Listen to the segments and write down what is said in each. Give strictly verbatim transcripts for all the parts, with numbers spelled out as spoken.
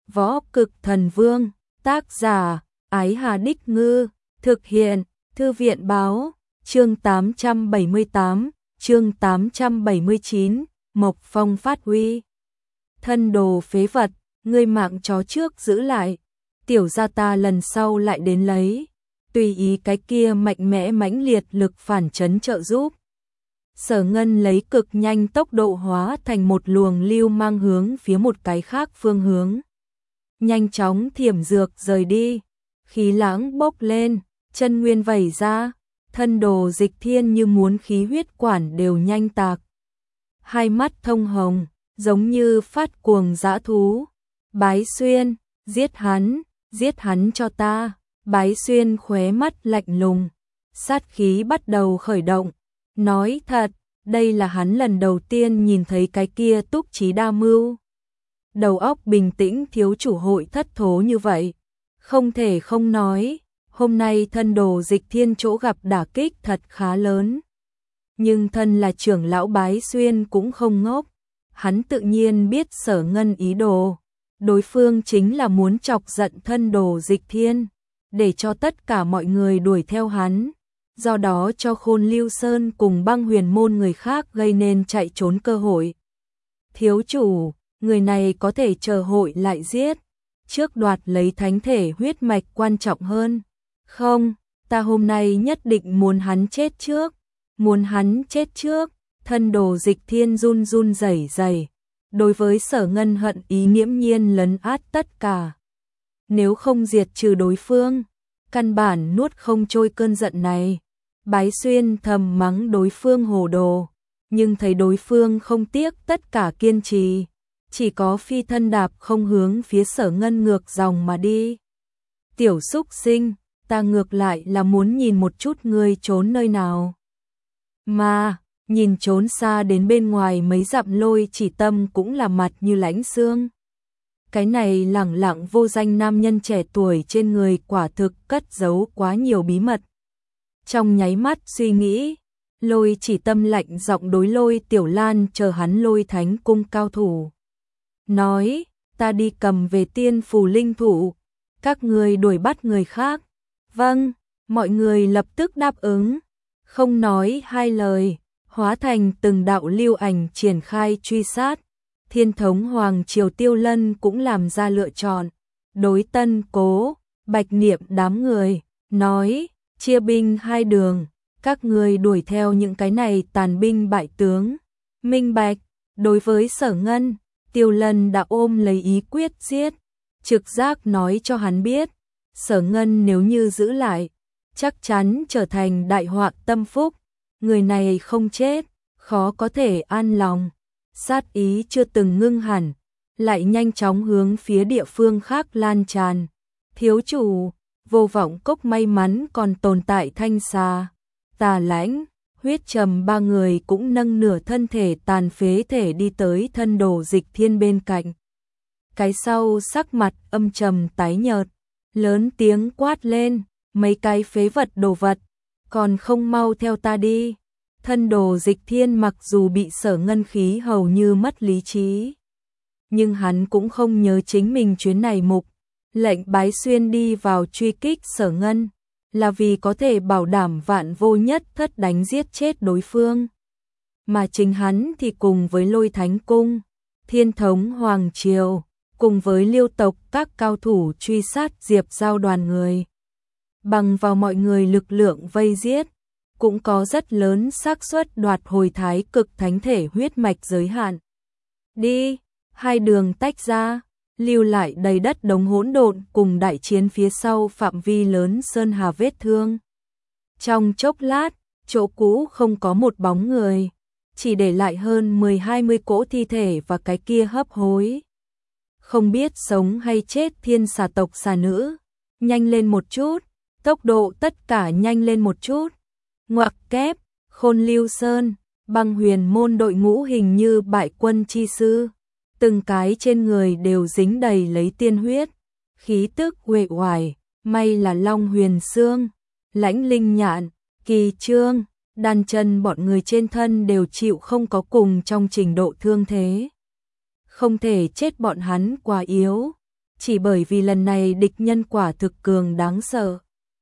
Võ Cực Thần Vương, tác giả, Ái Hà Đích Ngư, thực hiện, Thư viện Báo, chương tám trăm bảy mươi tám, chương tám trăm bảy mươi chín, Mộc Phong phát huy. Thân đồ phế vật, ngươi mạng chó trước giữ lại, tiểu gia ta lần sau lại đến lấy, tùy ý cái kia mạnh mẽ mãnh liệt lực phản chấn trợ giúp. Sở Ngân lấy cực nhanh tốc độ hóa thành một luồng lưu mang hướng phía một cái khác phương hướng. Nhanh chóng thiểm dược rời đi, khí lãng bốc lên, chân nguyên vẩy ra, thân đồ Dịch Thiên như muốn khí huyết quản đều nhanh tạc. Hai mắt thông hồng, giống như phát cuồng dã thú. Bái Xuyên, giết hắn, giết hắn cho ta. Bái Xuyên khóe mắt lạnh lùng, sát khí bắt đầu khởi động. Nói thật, đây là hắn lần đầu tiên nhìn thấy cái kia túc trí đa mưu. Đầu óc bình tĩnh thiếu chủ hội thất thố như vậy. Không thể không nói, hôm nay thân đồ Dịch Thiên chỗ gặp đả kích thật khá lớn. Nhưng thân là trưởng lão Bái Xuyên cũng không ngốc. Hắn tự nhiên biết Sở Ngân ý đồ. Đối phương chính là muốn chọc giận thân đồ Dịch Thiên, để cho tất cả mọi người đuổi theo hắn. Do đó cho Khôn Lưu Sơn cùng Băng Huyền môn người khác gây nên chạy trốn cơ hội. Thiếu chủ, người này có thể chờ hội lại giết, trước đoạt lấy thánh thể huyết mạch quan trọng hơn. Không, ta hôm nay nhất định muốn hắn chết trước, muốn hắn chết trước. Thân đồ Dịch Thiên run run rẩy rẩy, đối với Sở Ngân hận ý nghiễm nhiên lấn át tất cả. Nếu không diệt trừ đối phương, căn bản nuốt không trôi cơn giận này. Bái Xuyên thầm mắng đối phương hồ đồ, nhưng thấy đối phương không tiếc tất cả kiên trì, chỉ có phi thân đạp không hướng phía Sở Ngân ngược dòng mà đi. Tiểu xúc sinh, ta ngược lại là muốn nhìn một chút ngươi trốn nơi nào. Mà, nhìn trốn xa đến bên ngoài mấy dặm Lôi Chỉ Tâm cũng là mặt như lãnh xương. Cái này lẳng lặng vô danh nam nhân trẻ tuổi trên người quả thực cất giấu quá nhiều bí mật. Trong nháy mắt suy nghĩ, Lôi Chỉ Tâm lạnh giọng đối Lôi Tiểu Lan chờ hắn Lôi Thánh cung cao thủ. Nói, ta đi cầm về tiên phù linh thủ, các người đuổi bắt người khác. Vâng, mọi người lập tức đáp ứng, không nói hai lời, hóa thành từng đạo lưu ảnh triển khai truy sát. Thiên thống Hoàng Triều Tiêu Lân cũng làm ra lựa chọn, đối Tân Cố, Bạch Niệm đám người, nói, chia binh hai đường, các người đuổi theo những cái này tàn binh bại tướng. Minh bạch, đối với Sở Ngân, Tiêu Lân đã ôm lấy ý quyết giết, trực giác nói cho hắn biết, Sở Ngân nếu như giữ lại, chắc chắn trở thành đại họa tâm phúc, người này không chết, khó có thể an lòng. Sát ý chưa từng ngưng hẳn, lại nhanh chóng hướng phía địa phương khác lan tràn. Thiếu chủ, Vô Vọng Cốc may mắn còn tồn tại Thanh Xà, Tà Lãnh, Huyết Trầm ba người cũng nâng nửa thân thể tàn phế thể đi tới thân đồ Dịch Thiên bên cạnh. Cái sau sắc mặt âm trầm tái nhợt, lớn tiếng quát lên, mấy cái phế vật đồ vật, còn không mau theo ta đi. Thân đồ Dịch Thiên mặc dù bị Sở Ngân khí hầu như mất lý trí, nhưng hắn cũng không nhớ chính mình chuyến này mục lệnh Bái Xuyên đi vào truy kích Sở Ngân, là vì có thể bảo đảm vạn vô nhất thất đánh giết chết đối phương. Mà chính hắn thì cùng với Lôi Thánh Cung, Thiên thống Hoàng Triều, cùng với Liêu tộc các cao thủ truy sát Diệp Giao đoàn người. Bằng vào mọi người lực lượng vây giết, cũng có rất lớn xác suất đoạt hồi thái cực thánh thể huyết mạch giới hạn. Đi, hai đường tách ra, lưu lại đầy đất đống hỗn độn cùng đại chiến phía sau phạm vi lớn sơn hà vết thương. Trong chốc lát, chỗ cũ không có một bóng người, chỉ để lại hơn mười hai mươi cỗ thi thể và cái kia hấp hối. Không biết sống hay chết thiên xà tộc xà nữ, nhanh lên một chút, tốc độ tất cả nhanh lên một chút. Ngoặc kép, Khôn Lưu Sơn, Băng Huyền môn đội ngũ hình như bại quân chi sư, từng cái trên người đều dính đầy lấy tiên huyết, khí tức uể oải, may là Long Huyền Xương, Lãnh Linh Nhạn, Kỳ Trương, Đan Chân bọn người trên thân đều chịu không có cùng trong trình độ thương thế. Không thể chết bọn hắn quá yếu, chỉ bởi vì lần này địch nhân quả thực cường đáng sợ.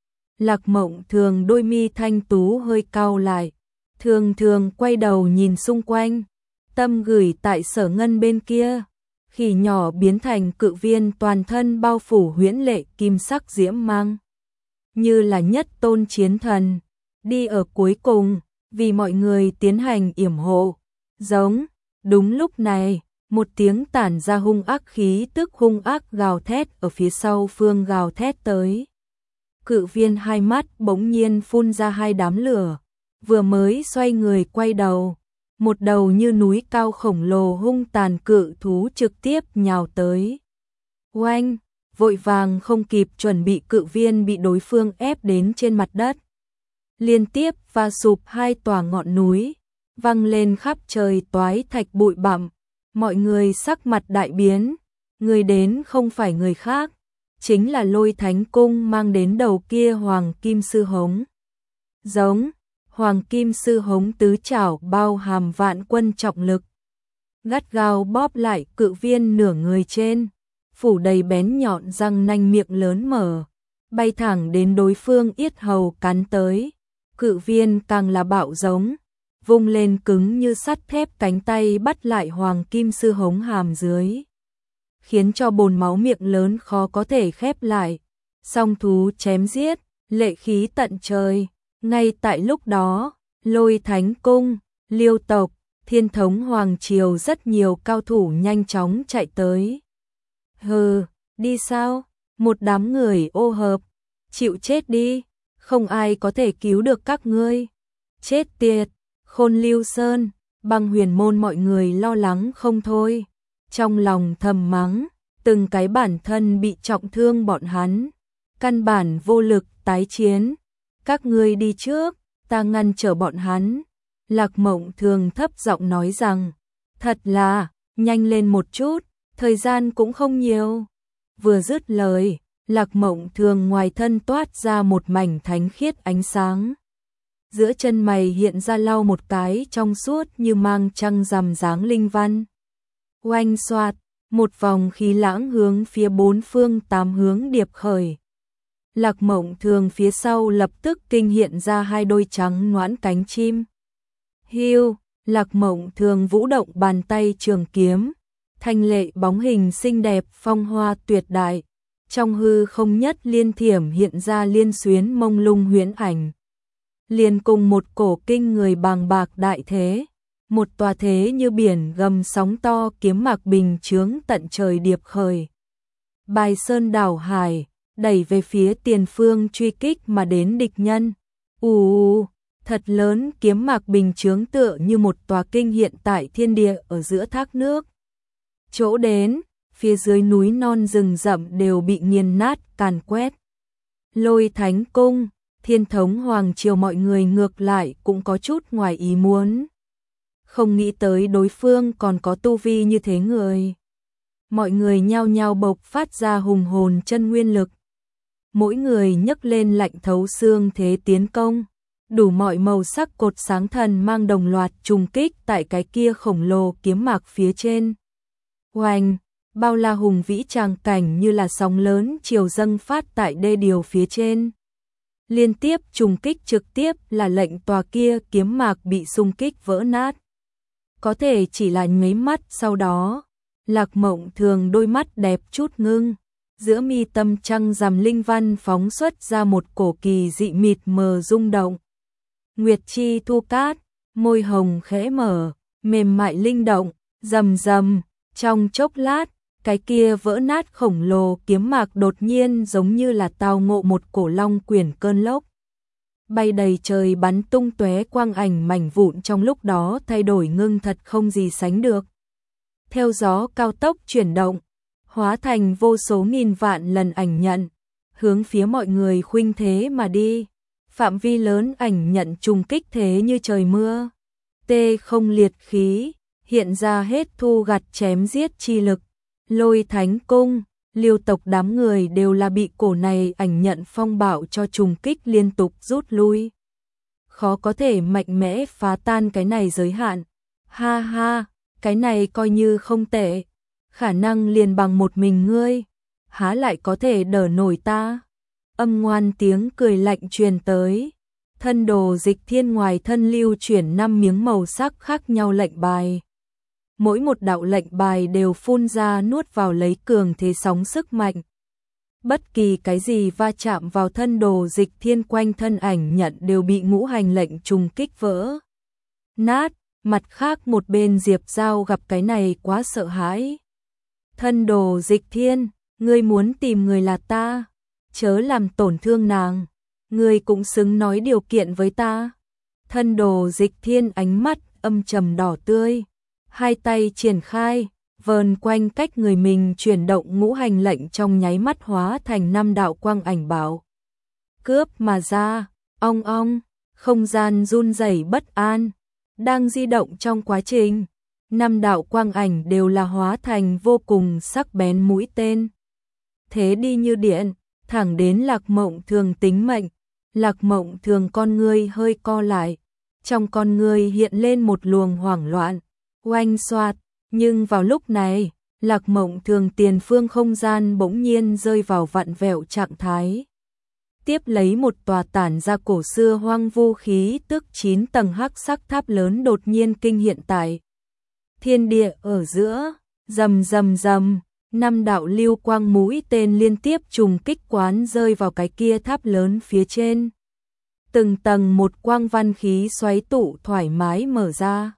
Lạc Mộng Thường đôi mi thanh tú hơi cau lại, thường thường quay đầu nhìn xung quanh, tâm gửi tại Sở Ngân bên kia. Khỉ nhỏ biến thành cự viên toàn thân bao phủ huyễn lệ kim sắc diễm mang, như là nhất tôn chiến thần, đi ở cuối cùng, vì mọi người tiến hành yểm hộ. Giống, đúng lúc này, một tiếng tản ra hung ác khí tức hung ác gào thét ở phía sau phương gào thét tới. Cự viên hai mắt bỗng nhiên phun ra hai đám lửa, vừa mới xoay người quay đầu, một đầu như núi cao khổng lồ hung tàn cự thú trực tiếp nhào tới. Oanh, vội vàng không kịp chuẩn bị, cự viên bị đối phương ép đến trên mặt đất. Liên tiếp và sụp hai tòa ngọn núi, văng lên khắp trời toái thạch bụi bặm, mọi người sắc mặt đại biến, người đến không phải người khác, chính là Lôi Thánh Cung mang đến đầu kia Hoàng Kim Sư Hống. Giống, Hoàng Kim Sư Hống tứ trảo bao hàm vạn quân trọng lực, gắt gao bóp lại cự viên nửa người trên, phủ đầy bén nhọn răng nanh, miệng lớn mở, bay thẳng đến đối phương yết hầu cắn tới. Cự viên càng là bạo giống, vung lên cứng như sắt thép cánh tay bắt lại Hoàng Kim Sư Hống hàm dưới, khiến cho bồn máu miệng lớn khó có thể khép lại. Song thú chém giết, lệ khí tận trời. Ngay tại lúc đó, Lôi Thánh Cung, Liêu tộc, Thiên Thống Hoàng Triều rất nhiều cao thủ nhanh chóng chạy tới. Hừ, đi sao? Một đám người ô hợp, chịu chết đi, không ai có thể cứu được các ngươi. Chết tiệt, Khôn Lưu Sơn, Băng Huyền Môn mọi người lo lắng không thôi, trong lòng thầm mắng, từng cái bản thân bị trọng thương bọn hắn, căn bản vô lực tái chiến. Các ngươi đi trước, ta ngăn trở bọn hắn. Lạc Mộng Thường thấp giọng nói rằng, thật là, nhanh lên một chút, thời gian cũng không nhiều. Vừa dứt lời, Lạc Mộng Thường ngoài thân toát ra một mảnh thánh khiết ánh sáng. Giữa chân mày hiện ra lau một cái trong suốt như mang trăng rằm dáng linh văn. Oanh xoạt, một vòng khí lãng hướng phía bốn phương tám hướng điệp khởi. Lạc Mộng Thường phía sau lập tức kinh hiện ra hai đôi trắng ngoãn cánh chim. Hiu, Lạc Mộng Thường vũ động bàn tay trường kiếm, thanh lệ bóng hình xinh đẹp phong hoa tuyệt đại, trong hư không nhất liên thiểm hiện ra liên xuyến mông lung huyễn ảnh. Liền cùng một cổ kinh người bàng bạc đại thế, một tòa thế như biển gầm sóng to kiếm mạc bình chướng tận trời điệp khởi. Bài sơn đảo hải, đẩy về phía tiền phương truy kích mà đến địch nhân. Ù, thật lớn kiếm mạc bình chướng tựa như một tòa kinh hiện tại thiên địa ở giữa thác nước. Chỗ đến, phía dưới núi non rừng rậm đều bị nghiền nát càn quét. Lôi Thánh Cung, Thiên Thống Hoàng Triều mọi người ngược lại cũng có chút ngoài ý muốn. Không nghĩ tới đối phương còn có tu vi như thế người. Mọi người nhao nhao bộc phát ra hùng hồn chân nguyên lực. Mỗi người nhấc lên lạnh thấu xương thế tiến công. Đủ mọi màu sắc cột sáng thần mang đồng loạt trùng kích tại cái kia khổng lồ kiếm mạc phía trên. Oanh, bao la hùng vĩ tràng cảnh như là sóng lớn chiều dâng phát tại đê điều phía trên. Liên tiếp trùng kích trực tiếp là lệnh tòa kia kiếm mạc bị xung kích vỡ nát. Có thể chỉ là nháy mắt sau đó, Lạc Mộng Thường đôi mắt đẹp chút ngưng, giữa mi tâm trăng rằm linh văn phóng xuất ra một cổ kỳ dị mịt mờ rung động. Nguyệt chi thu cát, môi hồng khẽ mở, mềm mại linh động, rầm rầm, trong chốc lát, cái kia vỡ nát khổng lồ kiếm mạc đột nhiên giống như là tao ngộ một cổ long quyển cơn lốc. Bay đầy trời bắn tung tóe quang ảnh mảnh vụn trong lúc đó thay đổi ngưng thật không gì sánh được. Theo gió cao tốc chuyển động, hóa thành vô số nghìn vạn lần ảnh nhận, hướng phía mọi người khuynh thế mà đi. Phạm vi lớn ảnh nhận trùng kích thế như trời mưa. Tê không liệt khí, hiện ra hết thu gặt chém giết chi lực. Lôi Thánh Cung, Liêu tộc đám người đều là bị cổ này ảnh nhận phong bạo cho trùng kích liên tục rút lui. Khó có thể mạnh mẽ phá tan cái này giới hạn. Ha ha, cái này coi như không tệ. Khả năng liền bằng một mình ngươi. há lại có thể đỡ nổi ta. Âm ngoan tiếng cười lạnh truyền tới. Thân đồ Dịch Thiên ngoài thân lưu chuyển năm miếng màu sắc khác nhau lệnh bài. Mỗi một đạo lệnh bài đều phun ra nuốt vào lấy cường thế sóng sức mạnh. Bất kỳ cái gì va chạm vào thân đồ Dịch Thiên quanh thân ảnh nhận đều bị ngũ hành lệnh trùng kích vỡ nát. Mặt khác một bên Diệp Giao gặp cái này quá sợ hãi. Thân đồ Dịch Thiên, ngươi muốn tìm người là ta, chớ làm tổn thương nàng, ngươi cũng xứng nói điều kiện với ta. Thân đồ Dịch Thiên ánh mắt âm trầm đỏ tươi, hai tay triển khai, vờn quanh cách người mình chuyển động ngũ hành lệnh trong nháy mắt hóa thành năm đạo quang ảnh bảo. Cướp mà ra, ong ong, không gian run rẩy bất an, đang di động trong quá trình. Năm đạo quang ảnh đều là hóa thành vô cùng sắc bén mũi tên. Thế đi như điện, thẳng đến Lạc Mộng Thường tính mệnh. Lạc Mộng Thường con ngươi hơi co lại, trong con ngươi hiện lên một luồng hoảng loạn, oanh xoạt. Nhưng vào lúc này, Lạc Mộng Thường tiền phương không gian bỗng nhiên rơi vào vặn vẹo trạng thái. Tiếp lấy một tòa tản ra cổ xưa hoang vu khí tức chín tầng hắc sắc tháp lớn đột nhiên kinh hiện tại thiên địa ở giữa, rầm rầm rầm, năm đạo lưu quang mũi tên liên tiếp trùng kích quán rơi vào cái kia tháp lớn phía trên. Từng tầng một quang văn khí xoáy tụ thoải mái mở ra,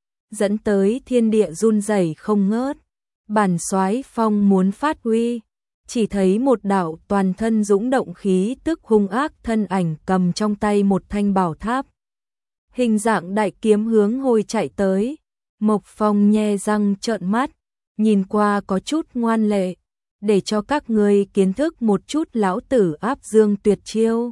dẫn tới thiên địa run rẩy không ngớt. Bản soái phong muốn phát huy, chỉ thấy một đạo toàn thân dũng động khí tức hung ác thân ảnh cầm trong tay một thanh bảo tháp. Hình dạng đại kiếm hướng hồi chạy tới. Mộc Phong nhe răng trợn mắt, nhìn qua có chút ngoan lệ, để cho các ngươi kiến thức một chút lão tử áp dương tuyệt chiêu.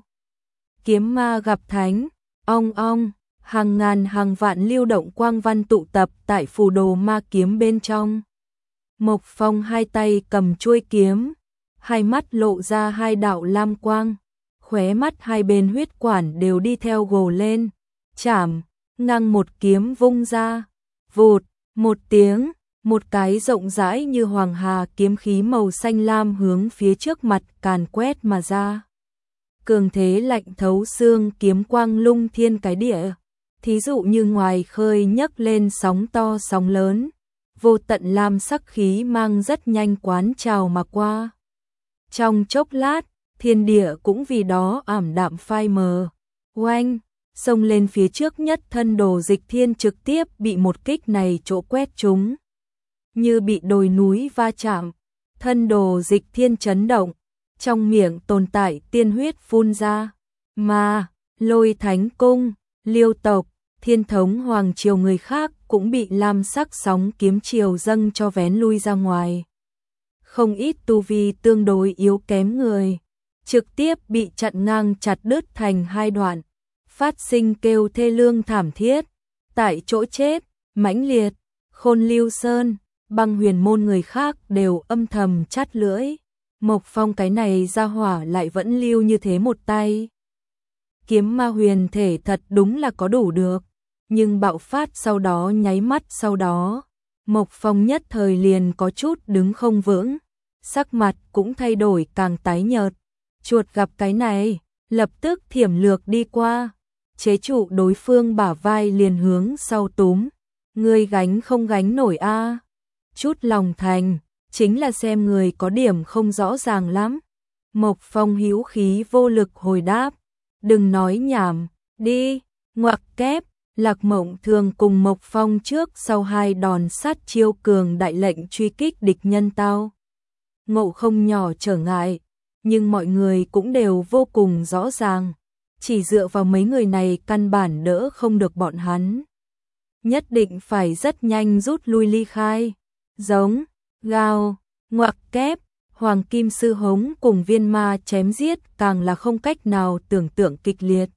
Kiếm ma gặp thánh, ong ong, hàng ngàn hàng vạn lưu động quang văn tụ tập tại phù đồ ma kiếm bên trong. Mộc Phong hai tay cầm chuôi kiếm, hai mắt lộ ra hai đạo lam quang, khóe mắt hai bên huyết quản đều đi theo gồ lên, chảm, ngang một kiếm vung ra. Vụt, một tiếng, một cái rộng rãi như hoàng hà kiếm khí màu xanh lam hướng phía trước mặt càn quét mà ra. Cường thế lạnh thấu xương kiếm quang lung thiên cái địa, thí dụ như ngoài khơi nhấc lên sóng to sóng lớn, vô tận lam sắc khí mang rất nhanh quán trào mà qua. Trong chốc lát, thiên địa cũng vì đó ảm đạm phai mờ, oanh. Xông lên phía trước nhất thân đồ Dịch Thiên trực tiếp bị một kích này chỗ quét trúng. Như bị đồi núi va chạm, thân đồ Dịch Thiên chấn động, trong miệng tồn tại tiên huyết phun ra. Mà, Lôi Thánh Cung, Liêu tộc, Thiên thống Hoàng triều người khác cũng bị lam sắc sóng kiếm chiều dâng cho vén lui ra ngoài. Không ít tu vi tương đối yếu kém người, trực tiếp bị chặn ngang chặt đứt thành hai đoạn. Phát sinh kêu thê lương thảm thiết, tại chỗ chết, mãnh liệt. Khôn Lưu Sơn, Băng Huyền môn người khác đều âm thầm chát lưỡi. Mộc Phong cái này ra hỏa lại vẫn lưu như thế một tay. Kiếm ma huyền thể thật đúng là có đủ được, nhưng bạo phát sau đó nháy mắt sau đó, Mộc Phong nhất thời liền có chút đứng không vững, sắc mặt cũng thay đổi càng tái nhợt. Chuột gặp cái này, lập tức thiểm lược đi qua, chế trụ đối phương bả vai liền hướng sau túm. Ngươi gánh không gánh nổi a? Chút lòng thành, chính là xem người có điểm không rõ ràng lắm. Mộc Phong hữu khí vô lực hồi đáp, đừng nói nhảm, đi. Ngoặc kép, Lạc Mộng Thường cùng Mộc Phong trước sau hai đòn sát chiêu cường đại lệnh truy kích địch nhân tao ngộ không nhỏ trở ngại, nhưng mọi người cũng đều vô cùng rõ ràng, chỉ dựa vào mấy người này căn bản đỡ không được bọn hắn. Nhất định phải rất nhanh rút lui ly khai. Giống, gào, ngoặc kép, Hoàng Kim Sư Hống cùng Viên Ma chém giết càng là không cách nào tưởng tượng kịch liệt.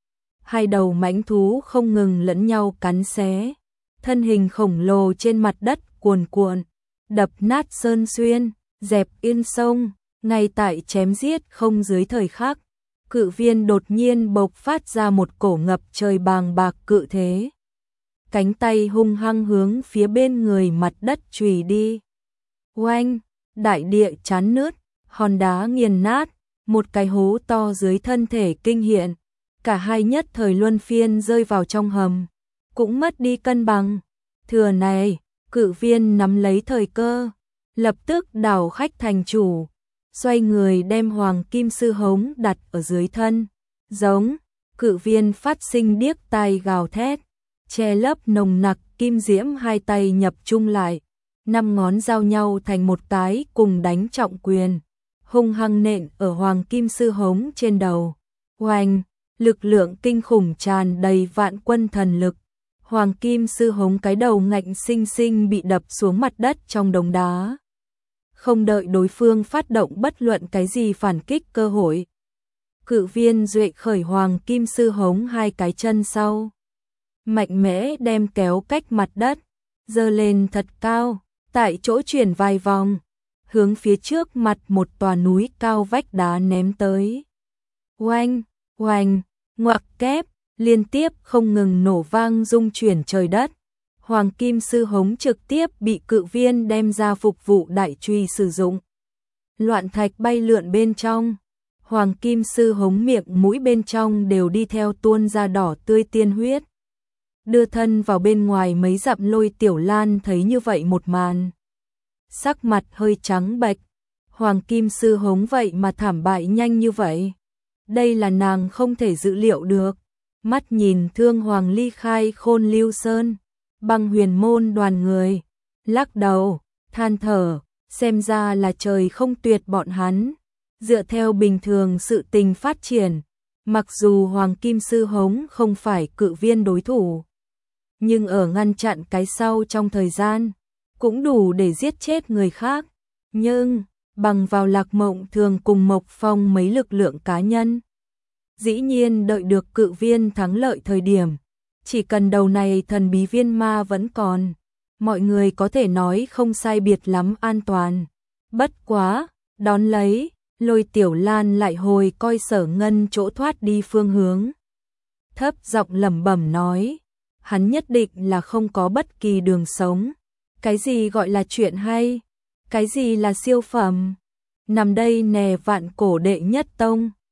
Hai đầu mãnh thú không ngừng lẫn nhau cắn xé, thân hình khổng lồ trên mặt đất cuồn cuộn, đập nát sơn xuyên, dẹp yên sông. Ngay tại chém giết không dưới thời khắc, cự viên đột nhiên bộc phát ra một cổ ngập trời bàng bạc cự thế. Cánh tay hung hăng hướng phía bên người mặt đất chùy đi. Oanh, đại địa chán nứt, hòn đá nghiền nát, một cái hố to dưới thân thể kinh hiện, cả hai nhất thời luân phiên rơi vào trong hầm, cũng mất đi cân bằng. Thừa này, Cự Viên nắm lấy thời cơ, lập tức đảo khách thành chủ, xoay người đem Hoàng Kim Sư Hống đặt ở dưới thân, giống. Cự Viên phát sinh điếc tai gào thét, che lấp nồng nặc kim diễm, hai tay nhập chung lại, năm ngón giao nhau thành một cái cùng đánh trọng quyền, hung hăng nện ở Hoàng Kim Sư Hống trên đầu. Oanh, lực lượng kinh khủng tràn đầy vạn quân thần lực. Hoàng Kim Sư Hống cái đầu ngạnh sinh sinh bị đập xuống mặt đất trong đống đá. Không đợi đối phương phát động bất luận cái gì phản kích cơ hội, Cự Viên duệ khởi Hoàng Kim Sư Hống hai cái chân sau, mạnh mẽ đem kéo cách mặt đất, giơ lên thật cao, tại chỗ chuyển vài vòng, hướng phía trước mặt một tòa núi cao vách đá ném tới. Oanh, oanh, ngoặc kép, liên tiếp không ngừng nổ vang rung chuyển trời đất. Hoàng Kim Sư Hống trực tiếp bị Cự Viên đem ra phục vụ đại truy sử dụng. Loạn thạch bay lượn bên trong, Hoàng Kim Sư Hống miệng mũi bên trong đều đi theo tuôn ra đỏ tươi tiên huyết. Đưa thân vào bên ngoài mấy dặm Lôi Tiểu Lan thấy như vậy một màn, sắc mặt hơi trắng bệch. Hoàng Kim Sư Hống vậy mà thảm bại nhanh như vậy, đây là nàng không thể dự liệu được. Mắt nhìn Thương Hoàng ly khai Khôn Lưu Sơn, Băng Huyền môn đoàn người lắc đầu, than thở, xem ra là trời không tuyệt bọn hắn. Dựa theo bình thường sự tình phát triển, mặc dù Hoàng Kim Sư Hống không phải Cự Viên đối thủ, nhưng ở ngăn chặn cái sau trong thời gian, cũng đủ để giết chết người khác. Nhưng, bằng vào Lạc Mộng Thường cùng Mộc Phong mấy lực lượng cá nhân, dĩ nhiên đợi được Cự Viên thắng lợi thời điểm, chỉ cần đầu này thần bí viên ma vẫn còn, mọi người có thể nói không sai biệt lắm an toàn. Bất quá, đón lấy, Lôi Tiểu Lan lại hồi coi Sở Ngân chỗ thoát đi phương hướng, thấp giọng lẩm bẩm nói, hắn nhất định là không có bất kỳ đường sống. Cái gì gọi là chuyện hay? Cái gì là siêu phẩm? Nằm đây nè vạn cổ đệ nhất tông.